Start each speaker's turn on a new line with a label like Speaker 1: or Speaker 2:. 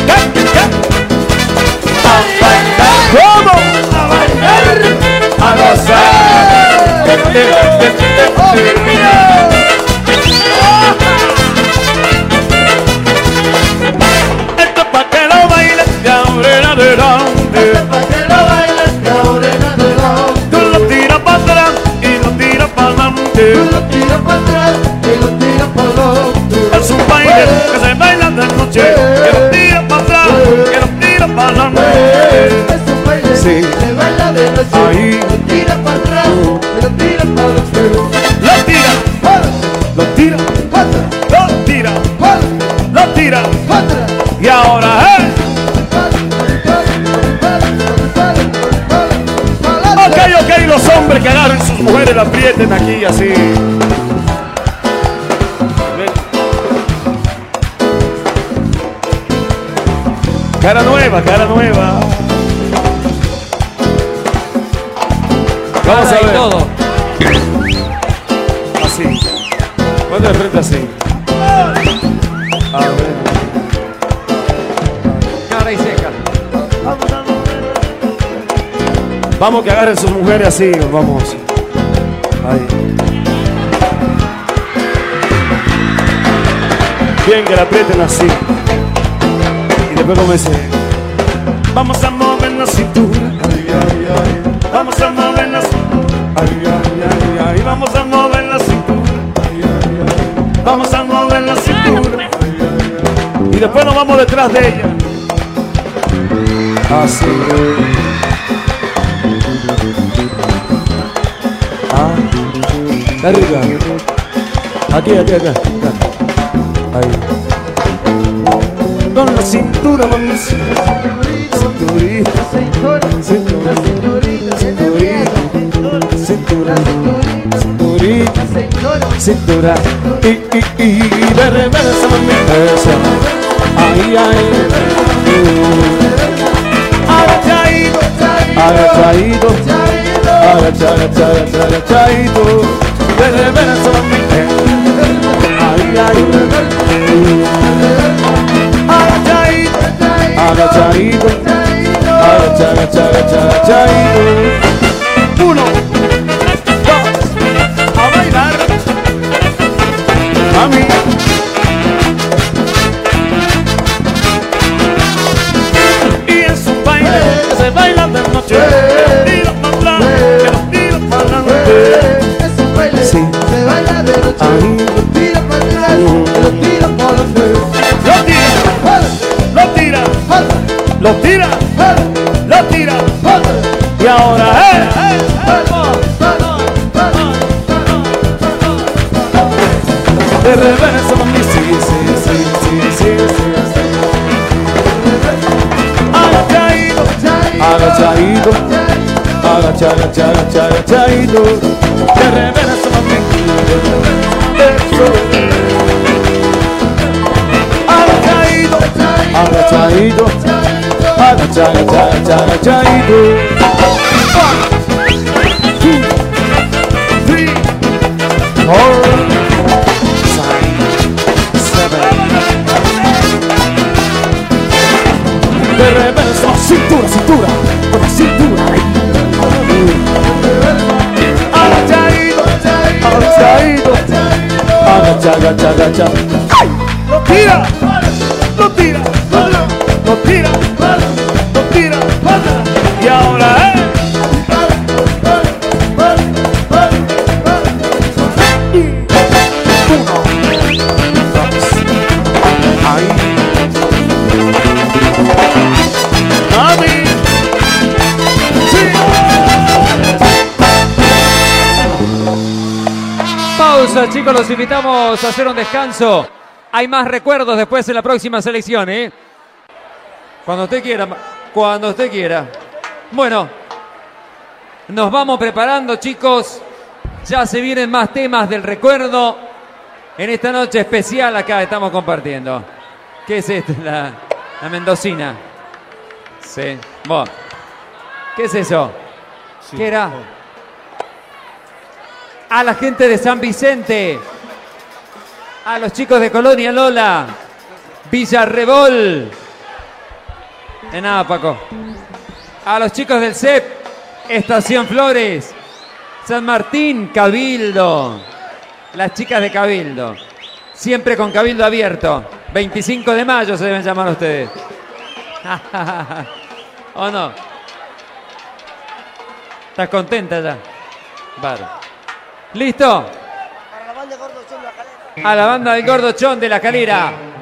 Speaker 1: ¿Cómo?
Speaker 2: A bailar,
Speaker 1: A gozar. Esto es pa' que lo bailes de ahora en adelante.
Speaker 2: para que lo bailes de ahora en adelante.
Speaker 1: Tú lo tiras para atrás y lo tiras para
Speaker 2: Tú
Speaker 1: adelante.
Speaker 2: lo tiras para atrás y lo tiras para adelante.
Speaker 1: Es un baile que se baila de noche. Que lo tira para atrás, que lo tira para adelante.
Speaker 2: Es un baile
Speaker 1: Sí.
Speaker 2: que se baila de noche.
Speaker 1: Ahí.
Speaker 2: Lo tira para atrás y lo tira para adelante.
Speaker 1: Lo tira, lo tira, lo tira, lo tira. Y ahora, ok, los hombres que agarren sus mujeres, la aprieten aquí así. Cara nueva, cara nueva. Vamos a
Speaker 3: y
Speaker 1: ver.
Speaker 3: todo.
Speaker 1: Así. Ponte de frente así. A ver.
Speaker 3: Cara y seca.
Speaker 1: Vamos que agarren sus mujeres así, vamos. Ahí. Bien, que la aprieten así. Y después comience. Vamos a mover la cintura. Ay, ay, ay. Vamos a mover la cintura. Ay, ay, ay, ay. Vamos a mover la cintura. Ay, ay, ay. Vamos a mover la cintura. Ay, ay, ay. Y después nos vamos detrás de ella. Así. Arriba. Aquí. Ahí. Con la cintura, vamos. Cinturita. Cinturita. Cintura. Cinturita. Cintura. Y de reversa, mami. Ahí. Agachadito. Agachadito. Agachadito. De reversa, mami. Ahí. Agachadito. Agachadito. 1, 2, a bailar. Mami. Y es un baile que se baila de noche. Tira para atrás, que lo tira para adelante.
Speaker 2: Es un baile
Speaker 1: Sí.
Speaker 2: se baila de noche.
Speaker 1: Ahí.
Speaker 2: Lo tira para atrás y lo tira para adelante.
Speaker 1: Lo tira, lo tira, lo tira. Y ahora, de reversa, mami, sí. Agachadito, agachadito. De reversa, mami. Eso. Agachadito, agachadito. 1, 2, 3, 4, 5, 7. De reversa, cintura, con la cintura. Agachadito, agacha. ¡Ay! Lo tira. Y ahora, ahí. Mami. Sí.
Speaker 3: Pausa, chicos, los invitamos a hacer un descanso. Hay más recuerdos después en la próxima selección, ¿eh? Cuando usted quiera. Bueno, nos vamos preparando, chicos. Ya se vienen más temas del recuerdo en esta noche especial acá estamos compartiendo. ¿Qué es esto? La mendocina. Sí. Bueno. ¿Qué es eso?
Speaker 1: Sí.
Speaker 3: ¿Qué era? A la gente de San Vicente. A los chicos de Colonia Lola. Villarrebol. De nada, Paco. A los chicos del CEP, Estación Flores, San Martín, Cabildo. Las chicas de Cabildo. Siempre con Cabildo abierto. 25 de mayo se deben llamar ustedes. ¿O no? ¿Estás contenta ya? Vale. ¿Listo? A la banda del Gordo Chón de la Calera.